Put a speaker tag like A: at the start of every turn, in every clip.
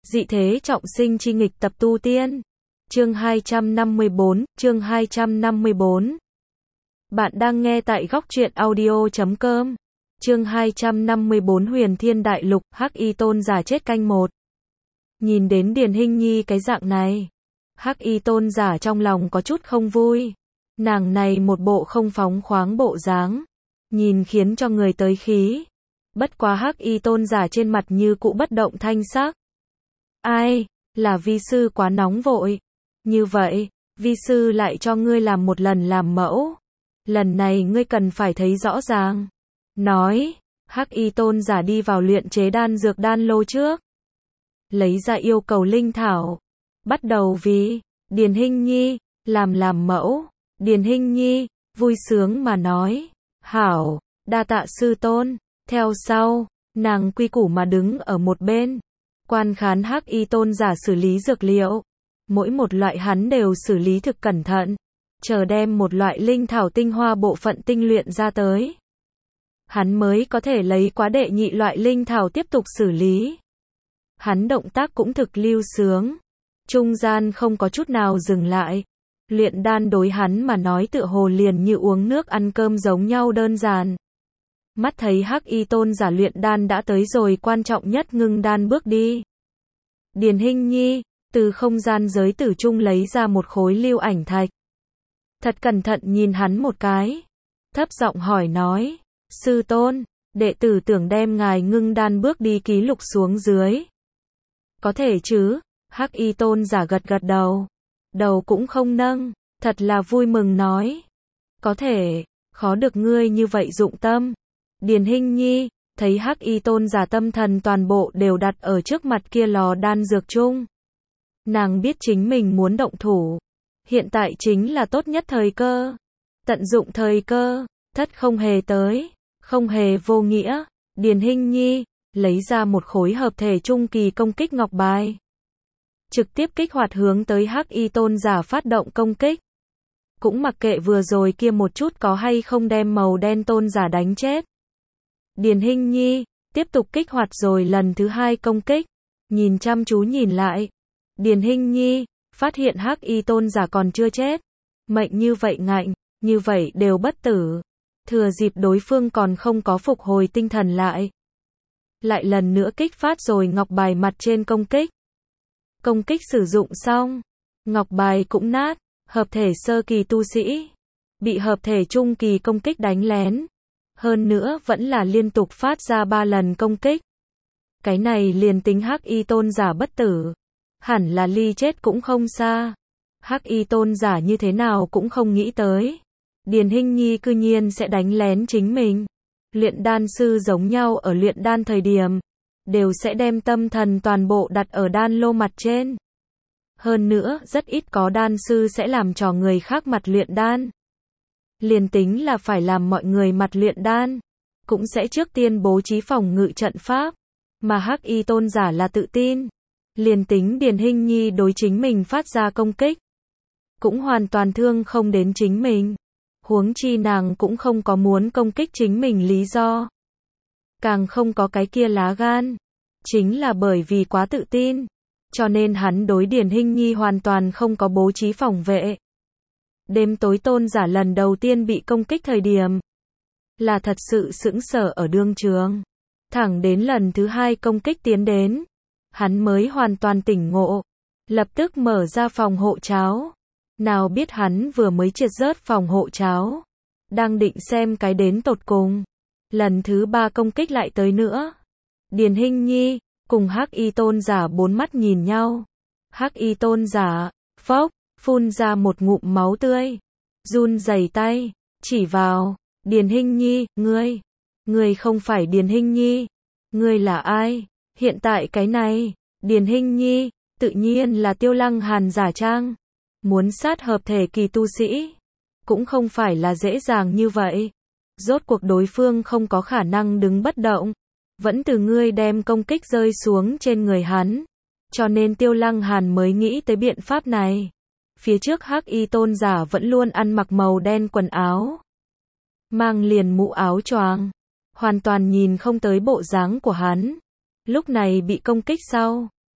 A: Dị thế trọng sinh chi nghịch tập tu tiên. Chương 254. Bạn đang nghe tại góc truyện audio.com. Chương 254 Huyền Thiên Đại Lục, Hắc Y Tôn giả chết canh 1. Nhìn đến Điền Hinh Nhi cái dạng này, Hắc Y Tôn giả trong lòng có chút không vui. Nàng này một bộ không phóng khoáng bộ dáng, nhìn khiến cho người tới khí. Bất quá Hắc Y Tôn giả trên mặt như cũ bất động thanh sắc. Ai, là vi sư quá nóng vội. Như vậy, vi sư lại cho ngươi làm một lần làm mẫu. Lần này ngươi cần phải thấy rõ ràng. Nói, Hắc Y Tôn giả đi vào luyện chế đan dược đan lô trước. Lấy ra yêu cầu linh thảo. Bắt đầu vì Điền Hinh Nhi, làm mẫu. Điền Hinh Nhi, vui sướng mà nói. Hảo, đa tạ sư tôn. Theo sau, nàng quy củ mà đứng ở một bên. Quan khán Hắc Y Tôn giả xử lý dược liệu. Mỗi một loại hắn đều xử lý thực cẩn thận. Chờ đem một loại linh thảo tinh hoa bộ phận tinh luyện ra tới. Hắn mới có thể lấy quá đệ nhị loại linh thảo tiếp tục xử lý. Hắn động tác cũng thực lưu sướng. Trung gian không có chút nào dừng lại. Luyện đan đối hắn mà nói tựa hồ liền như uống nước ăn cơm giống nhau đơn giản. Mắt thấy Hắc Y Tôn giả luyện đan đã tới rồi quan trọng nhất ngưng đan bước đi. Điền Hinh Nhi, từ không gian giới tử trung lấy ra một khối lưu ảnh thạch. Thật cẩn thận nhìn hắn một cái. Thấp giọng hỏi nói, sư tôn, đệ tử tưởng đem ngài ngưng đan bước đi ký lục xuống dưới. Có thể chứ, Hắc Y Tôn giả gật đầu. Đầu cũng không nâng, thật là vui mừng nói. Có thể, khó được ngươi như vậy dụng tâm. Điền Hinh Nhi, thấy Hắc Y Tôn giả tâm thần toàn bộ đều đặt ở trước mặt kia lò đan dược chung. Nàng biết chính mình muốn động thủ. Hiện tại chính là tốt nhất thời cơ. Tận dụng thời cơ, thất không hề tới, không hề vô nghĩa. Điền Hinh Nhi, lấy ra một khối hợp thể trung kỳ công kích ngọc bài. Trực tiếp kích hoạt hướng tới Hắc Y Tôn giả phát động công kích. Cũng mặc kệ vừa rồi kia một chút có hay không đem màu đen tôn giả đánh chết. Điền Hinh Nhi, tiếp tục kích hoạt rồi lần thứ hai công kích. Nhìn chăm chú nhìn lại. Điền Hinh Nhi, phát hiện Hắc Y Tôn giả còn chưa chết. Mệnh như vậy ngạnh, như vậy đều bất tử. Thừa dịp đối phương còn không có phục hồi tinh thần lại. Lại lần nữa kích phát rồi ngọc bài mặt trên công kích. Công kích sử dụng xong. Ngọc bài cũng nát, hợp thể sơ kỳ tu sĩ. Bị hợp thể trung kỳ công kích đánh lén. Hơn nữa vẫn là liên tục phát ra 3 lần công kích. Cái này liền tính Hắc Y Tôn giả bất tử. Hẳn là ly chết cũng không xa. Hắc Y Tôn giả như thế nào cũng không nghĩ tới. Điền Hinh Nhi cư nhiên sẽ đánh lén chính mình. Luyện đan sư giống nhau ở luyện đan thời điểm. Đều sẽ đem tâm thần toàn bộ đặt ở đan lô mặt trên. Hơn nữa, rất ít có đan sư sẽ làm trò người khác mặt luyện đan. Liền tính là phải làm mọi người mặt luyện đan. Cũng sẽ trước tiên bố trí phòng ngự trận pháp. Mà Hắc Y Tôn giả là tự tin. Liền tính Điền Hinh Nhi đối chính mình phát ra công kích. Cũng hoàn toàn thương không đến chính mình. Huống chi nàng cũng không có muốn công kích chính mình lý do. Càng không có cái kia lá gan. Chính là bởi vì quá tự tin. Cho nên hắn đối Điền Hinh Nhi hoàn toàn không có bố trí phòng vệ. Đêm tối tôn giả lần đầu tiên bị công kích thời điểm. Là thật sự sững sờ ở đương trường. Thẳng đến lần thứ hai công kích tiến đến. Hắn mới hoàn toàn tỉnh ngộ. Lập tức mở ra phòng hộ cháo. Nào biết hắn vừa mới triệt rớt phòng hộ cháo. Đang định xem cái đến tột cùng. Lần thứ 3 công kích lại tới nữa. Điền Hinh Nhi, cùng Hắc Y Tôn giả bốn mắt nhìn nhau. Hắc Y Tôn giả, phốc, phun ra một ngụm máu tươi. Run rẩy tay, chỉ vào. Điền Hinh Nhi, ngươi không phải Điền Hinh Nhi. Ngươi là ai? Hiện tại cái này, Điền Hinh Nhi, tự nhiên là Tiêu Lăng Hàn giả trang. Muốn sát hợp thể kỳ tu sĩ. Cũng không phải là dễ dàng như vậy. Rốt cuộc đối phương không có khả năng đứng bất động. Vẫn từ ngươi đem công kích rơi xuống trên người hắn. Cho nên Tiêu Lăng Hàn mới nghĩ tới biện pháp này. Phía trước Hắc Y Tôn giả vẫn luôn ăn mặc màu đen quần áo. Mang liền mũ áo choàng. Hoàn toàn nhìn không tới bộ dáng của hắn. Lúc này bị công kích sau.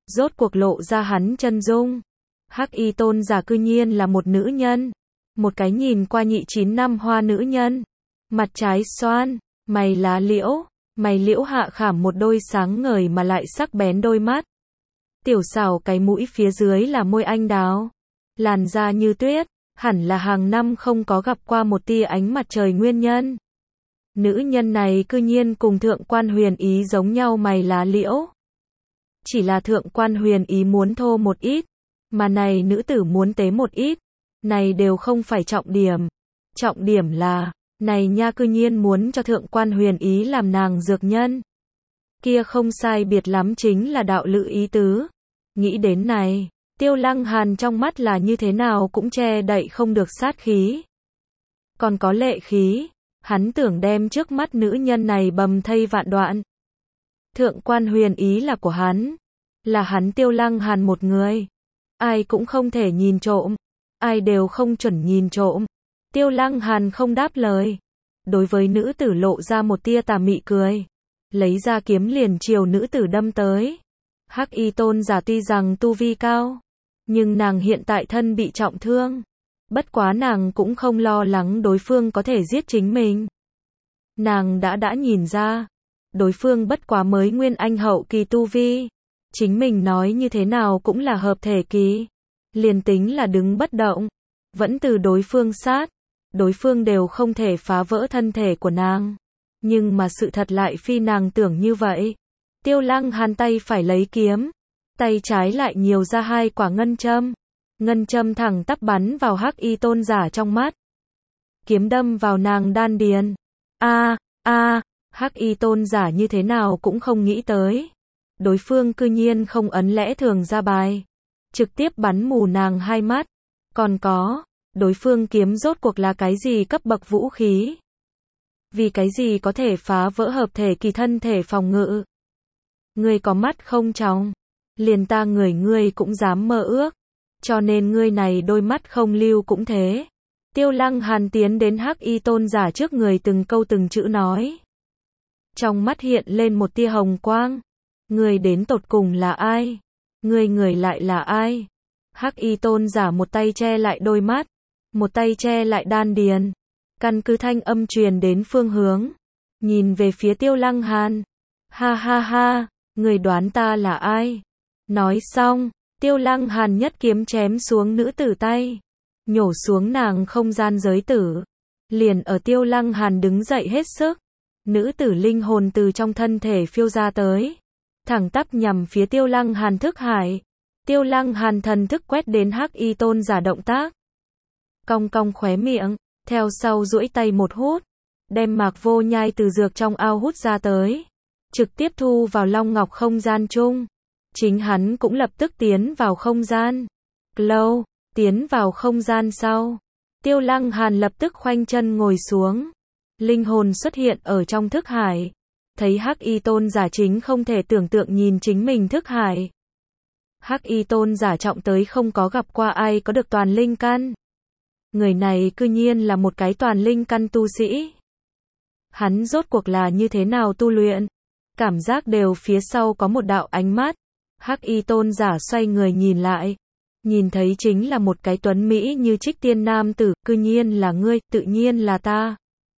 A: rốt cuộc lộ ra hắn chân dung. Hắc y tôn giả cư nhiên là một nữ nhân. Một cái nhìn qua nhị 9 năm hoa nữ nhân. Mặt trái xoan, mày lá liễu, mày liễu hạ khảm một đôi sáng ngời mà lại sắc bén đôi mắt. Tiểu xảo cái mũi phía dưới là môi anh đào. Làn da như tuyết, hẳn là hàng năm không có gặp qua một tia ánh mặt trời nguyên nhân. Nữ nhân này cư nhiên cùng thượng quan huyền ý giống nhau mày lá liễu. Chỉ là thượng quan huyền ý muốn thô một ít, mà này nữ tử muốn tế một ít. Này đều không phải trọng điểm. Trọng điểm là, này nha cư nhiên muốn cho thượng quan huyền ý làm nàng dược nhân. Kia không sai biệt lắm chính là đạo lữ ý tứ. Nghĩ đến này, Tiêu Lăng Hàn trong mắt là như thế nào cũng che đậy không được sát khí. Còn có lệ khí, hắn tưởng đem trước mắt nữ nhân này bầm thây vạn đoạn. Thượng quan huyền ý là của hắn, là hắn Tiêu Lăng Hàn một người. Ai cũng không thể nhìn trộm, ai đều không chuẩn nhìn trộm. Tiêu Lăng Hàn không đáp lời. Đối với nữ tử lộ ra một tia tà mị cười. Lấy ra kiếm liền chiều nữ tử đâm tới. Hắc y tôn giả tuy rằng tu vi cao, nhưng nàng hiện tại thân bị trọng thương. Bất quá nàng cũng không lo lắng đối phương có thể giết chính mình. Nàng đã nhìn ra, đối phương bất quá mới nguyên anh hậu kỳ tu vi. Chính mình nói như thế nào cũng là hợp thể kỳ. Liền tính là đứng bất động, vẫn từ đối phương sát. Đối phương đều không thể phá vỡ thân thể của nàng. Nhưng mà sự thật lại phi nàng tưởng như vậy. Tiêu Lăng Hàn tay phải lấy kiếm, tay trái lại nhiều ra 2 quả ngân châm. Ngân châm thẳng tắp bắn vào hắc y tôn giả trong mắt. Kiếm đâm vào nàng đan điền. Hắc y tôn giả như thế nào cũng không nghĩ tới. Đối phương cư nhiên không ấn lẽ thường ra bài. Trực tiếp bắn mù nàng 2 mắt. Còn có, đối phương kiếm rốt cuộc là cái gì cấp bậc vũ khí? Vì cái gì có thể phá vỡ hợp thể kỳ thân thể phòng ngự? Ngươi có mắt không tròng? Liền ta ngươi cũng dám mơ ước. Cho nên ngươi này đôi mắt không lưu cũng thế. Tiêu Lăng Hàn tiến đến hắc y tôn giả trước người từng câu từng chữ nói. Trong mắt hiện lên một tia hồng quang. Ngươi đến tột cùng là ai? Ngươi lại là ai? Hắc y tôn giả một tay che lại đôi mắt, một tay che lại đan điền. Căn cứ thanh âm truyền đến phương hướng. Nhìn về phía Tiêu Lăng Hàn. Ha ha ha, người đoán ta là ai? Nói xong, Tiêu Lăng Hàn nhất kiếm chém xuống nữ tử tay. Nhổ xuống nàng không gian giới tử. Liền ở Tiêu Lăng Hàn đứng dậy hết sức. Nữ tử linh hồn từ trong thân thể phiêu ra tới. Thẳng tắp nhằm phía Tiêu Lăng Hàn thức hải. Tiêu Lăng Hàn thần thức quét đến hắc y tôn giả động tác. Cong cong khóe miệng, theo sau duỗi tay một hút. Đem mạc vô nhai từ dược trong ao hút ra tới. Trực tiếp thu vào long ngọc không gian chung. Chính hắn cũng lập tức tiến vào không gian. Lâu, tiến vào không gian sau. Tiêu Lăng Hàn lập tức khoanh chân ngồi xuống. Linh hồn xuất hiện ở trong thức hải. Thấy hắc y tôn giả chính không thể tưởng tượng nhìn chính mình thức hải. Hắc y tôn giả trọng tới không có gặp qua ai có được toàn linh căn. Người này cư nhiên là một cái toàn linh căn tu sĩ. Hắn rốt cuộc là như thế nào tu luyện? Cảm giác đều phía sau có một đạo ánh mắt. Hắc y tôn giả xoay người nhìn lại. Nhìn thấy chính là một cái tuấn mỹ như trích tiên nam tử. Cư nhiên là ngươi, tự nhiên là ta.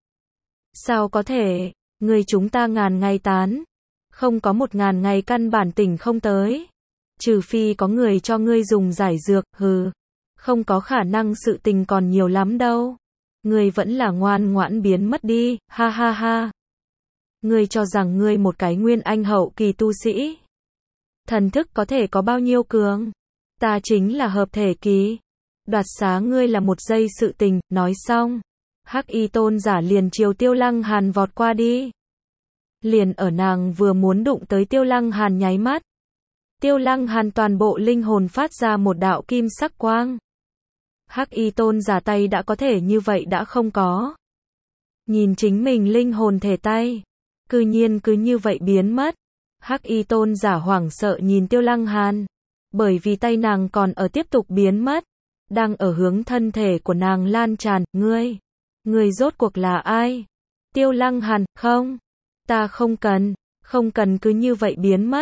A: Sao có thể? Người chúng ta ngàn ngày tán. Không có 1000 ngày căn bản tỉnh không tới. Trừ phi có người cho ngươi dùng giải dược, hừ. Không có khả năng, sự tình còn nhiều lắm đâu. Ngươi vẫn là ngoan ngoãn biến mất đi, ha ha ha. Ngươi cho rằng ngươi một cái nguyên anh hậu kỳ tu sĩ. Thần thức có thể có bao nhiêu cường? Ta chính là hợp thể kỳ. Đoạt xá ngươi là một giây sự tình, nói xong. Hắc y tôn giả liền chiều Tiêu Lăng Hàn vọt qua đi. Liền ở nàng vừa muốn đụng tới Tiêu Lăng Hàn nháy mắt. Tiêu Lăng Hàn toàn bộ linh hồn phát ra một đạo kim sắc quang. Hắc y tôn giả tay đã có thể như vậy đã không có. Nhìn chính mình linh hồn thể tay. Cư nhiên cứ như vậy biến mất. Hắc y tôn giả hoảng sợ nhìn Tiêu Lăng Hàn. Bởi vì tay nàng còn ở tiếp tục biến mất. Đang ở hướng thân thể của nàng lan tràn. Ngươi rốt cuộc là ai? Tiêu Lăng Hàn, không. Ta không cần cứ như vậy biến mất.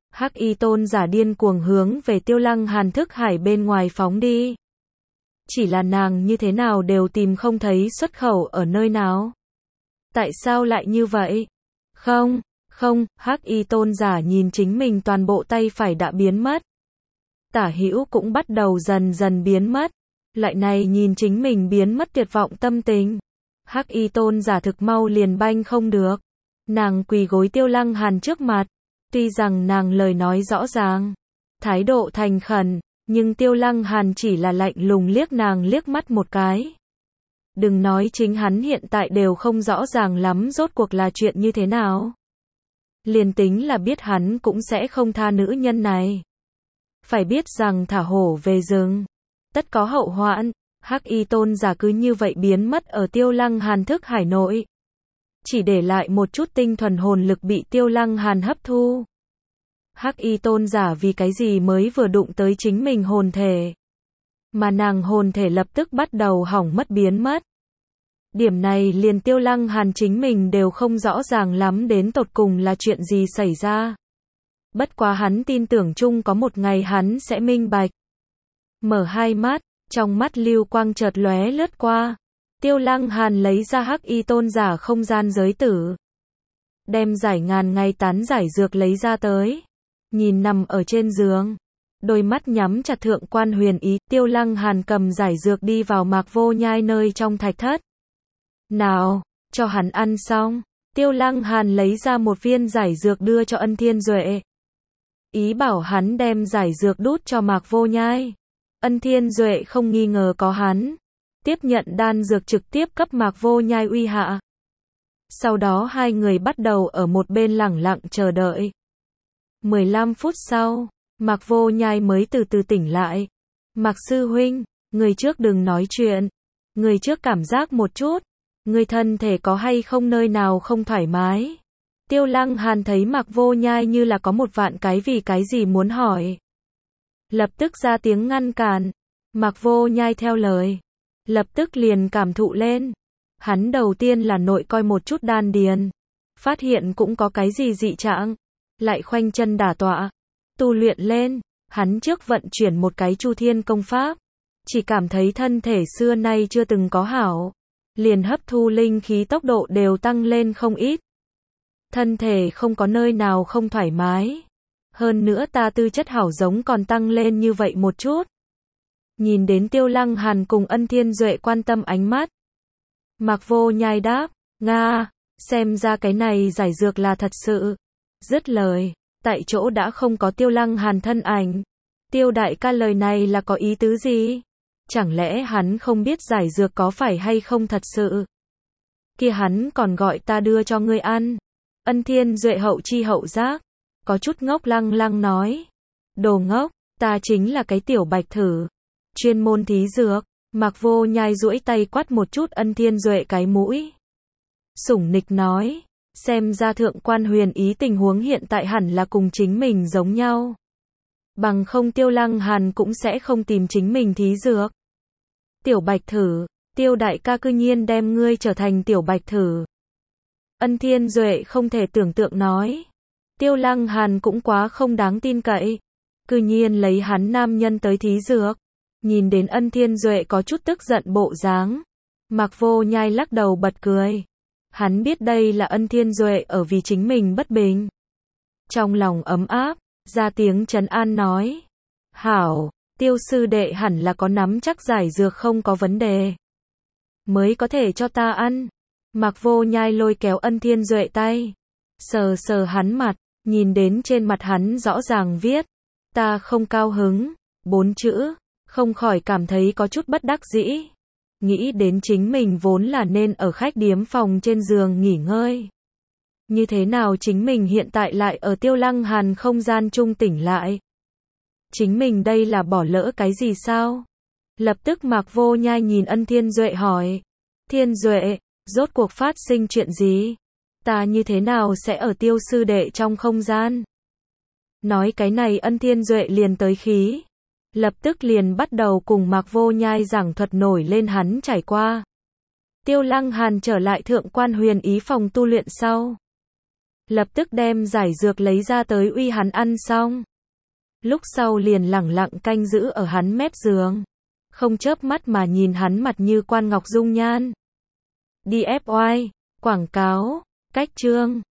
A: Hắc y tôn giả điên cuồng hướng về Tiêu Lăng Hàn thức hải bên ngoài phóng đi. Chỉ là nàng như thế nào đều tìm không thấy xuất khẩu ở nơi nào. Tại sao lại như vậy? Không, không, Hắc y tôn giả nhìn chính mình toàn bộ tay phải đã biến mất. Tả hữu cũng bắt đầu dần dần biến mất. Lại này nhìn chính mình biến mất tuyệt vọng tâm tình. Hắc y tôn giả thực mau liền banh không được. Nàng quỳ gối Tiêu Lăng Hàn trước mặt. Tuy rằng nàng lời nói rõ ràng, thái độ thành khẩn, nhưng Tiêu Lăng Hàn chỉ là lạnh lùng liếc nàng liếc mắt một cái. Đừng nói chính hắn hiện tại đều không rõ ràng lắm rốt cuộc là chuyện như thế nào. Liền tính là biết hắn cũng sẽ không tha nữ nhân này. Phải biết rằng thả hổ về rừng, tất có hậu hoạn. Hắc y tôn giả cứ như vậy biến mất ở Tiêu Lăng Hàn thức hải nội. Chỉ để lại một chút tinh thuần hồn lực bị Tiêu Lăng Hàn hấp thu. Hắc y tôn giả vì cái gì mới vừa đụng tới chính mình hồn thể. Mà nàng hồn thể lập tức bắt đầu hỏng mất biến mất. Điểm này liền Tiêu Lăng Hàn chính mình đều không rõ ràng lắm đến tột cùng là chuyện gì xảy ra. Bất quá hắn tin tưởng chung có một ngày hắn sẽ minh bạch. Mở hai mắt, trong mắt lưu quang chợt lóe lướt qua. Tiêu Lăng Hàn lấy ra Hắc y tôn giả không gian giới tử. Đem giải ngàn ngày tán giải dược lấy ra tới. Nhìn nằm ở trên giường. Đôi mắt nhắm chặt thượng quan huyền ý. Tiêu Lăng Hàn cầm giải dược đi vào Mạc Vô Nhai nơi trong thạch thất. Nào, cho hắn ăn xong. Tiêu Lăng Hàn lấy ra một viên giải dược đưa cho Ân Thiên Duệ. Ý bảo hắn đem giải dược đút cho Mạc Vô Nhai. Ân Thiên Duệ không nghi ngờ có hắn. Tiếp nhận đan dược trực tiếp cấp Mạc Vô Nhai uy hạ. Sau đó hai người bắt đầu ở một bên lẳng lặng chờ đợi. 15 phút sau, Mạc Vô Nhai mới từ từ tỉnh lại. Mạc sư huynh, người trước đừng nói chuyện. Người trước cảm giác một chút. Người thân thể có hay không nơi nào không thoải mái. Tiêu Lăng Hàn thấy Mạc Vô Nhai như là có một vạn cái vì cái gì muốn hỏi. Lập tức ra tiếng ngăn cản. Mạc Vô Nhai theo lời. Lập tức liền cảm thụ lên. Hắn đầu tiên là nội coi một chút đan điền. Phát hiện cũng có cái gì dị trạng. Lại khoanh chân đả tọa. Tu luyện lên. Hắn trước vận chuyển một cái Chu Thiên công pháp. Chỉ cảm thấy thân thể xưa nay chưa từng có hảo. Liền hấp thu linh khí tốc độ đều tăng lên không ít. Thân thể không có nơi nào không thoải mái. Hơn nữa ta tư chất hảo giống còn tăng lên như vậy một chút. Nhìn đến Tiêu Lăng Hàn cùng Ân Thiên Duệ quan tâm ánh mắt. Mạc Vô Nhai đáp, Nga, xem ra cái này giải dược là thật sự. Dứt lời, tại chỗ đã không có Tiêu Lăng Hàn thân ảnh. Tiêu đại ca lời này là có ý tứ gì? Chẳng lẽ hắn không biết giải dược có phải hay không thật sự? Kia hắn còn gọi ta đưa cho ngươi ăn. Ân Thiên Duệ hậu chi hậu giác. Có chút ngốc lăng lăng nói. Đồ ngốc, ta chính là cái tiểu bạch thử. Chuyên môn thí dược. Mạc Vô Nhai duỗi tay quát một chút Ân Thiên Duệ cái mũi. Sủng nịch nói. Xem ra thượng quan huyền ý tình huống hiện tại hẳn là cùng chính mình giống nhau. Bằng không Tiêu Lăng Hàn cũng sẽ không tìm chính mình thí dược. Tiểu bạch thử, Tiêu đại ca cư nhiên đem ngươi trở thành tiểu bạch thử. Ân Thiên Duệ không thể tưởng tượng nói. Tiêu Lăng Hàn cũng quá không đáng tin cậy. Cư nhiên lấy hắn nam nhân tới thí dược. Nhìn đến Ân Thiên Duệ có chút tức giận bộ dáng. Mạc Vô Nhai lắc đầu bật cười. Hắn biết đây là Ân Thiên Duệ ở vì chính mình bất bình. Trong lòng ấm áp, ra tiếng trấn an nói. Hảo, Tiêu sư đệ hẳn là có nắm chắc giải dược không có vấn đề. Mới có thể cho ta ăn. Mạc Vô Nhai lôi kéo Ân Thiên Duệ tay. Sờ sờ hắn mặt, nhìn đến trên mặt hắn rõ ràng viết. Ta không cao hứng. 4 chữ, không khỏi cảm thấy có chút bất đắc dĩ. Nghĩ đến chính mình vốn là nên ở khách điếm phòng trên giường nghỉ ngơi. Như thế nào chính mình hiện tại lại ở Tiêu Lăng Hàn không gian chung tỉnh lại. Chính mình đây là bỏ lỡ cái gì sao? Lập tức Mạc Vô Nhai nhìn Ân Thiên Duệ hỏi. Thiên Duệ, rốt cuộc phát sinh chuyện gì? Ta như thế nào sẽ ở Tiêu sư đệ trong không gian? Nói cái này Ân Thiên Duệ liền tới khí. Lập tức liền bắt đầu cùng Mạc Vô Nhai giảng thuật nổi lên hắn trải qua. Tiêu Lăng Hàn trở lại thượng quan huyền ý phòng tu luyện sau. Lập tức đem giải dược lấy ra tới uy hắn ăn xong. Lúc sau liền lẳng lặng canh giữ ở hắn mép giường. Không chớp mắt mà nhìn hắn mặt như quan ngọc dung nhan. Đi FY, quảng cáo, cách chương.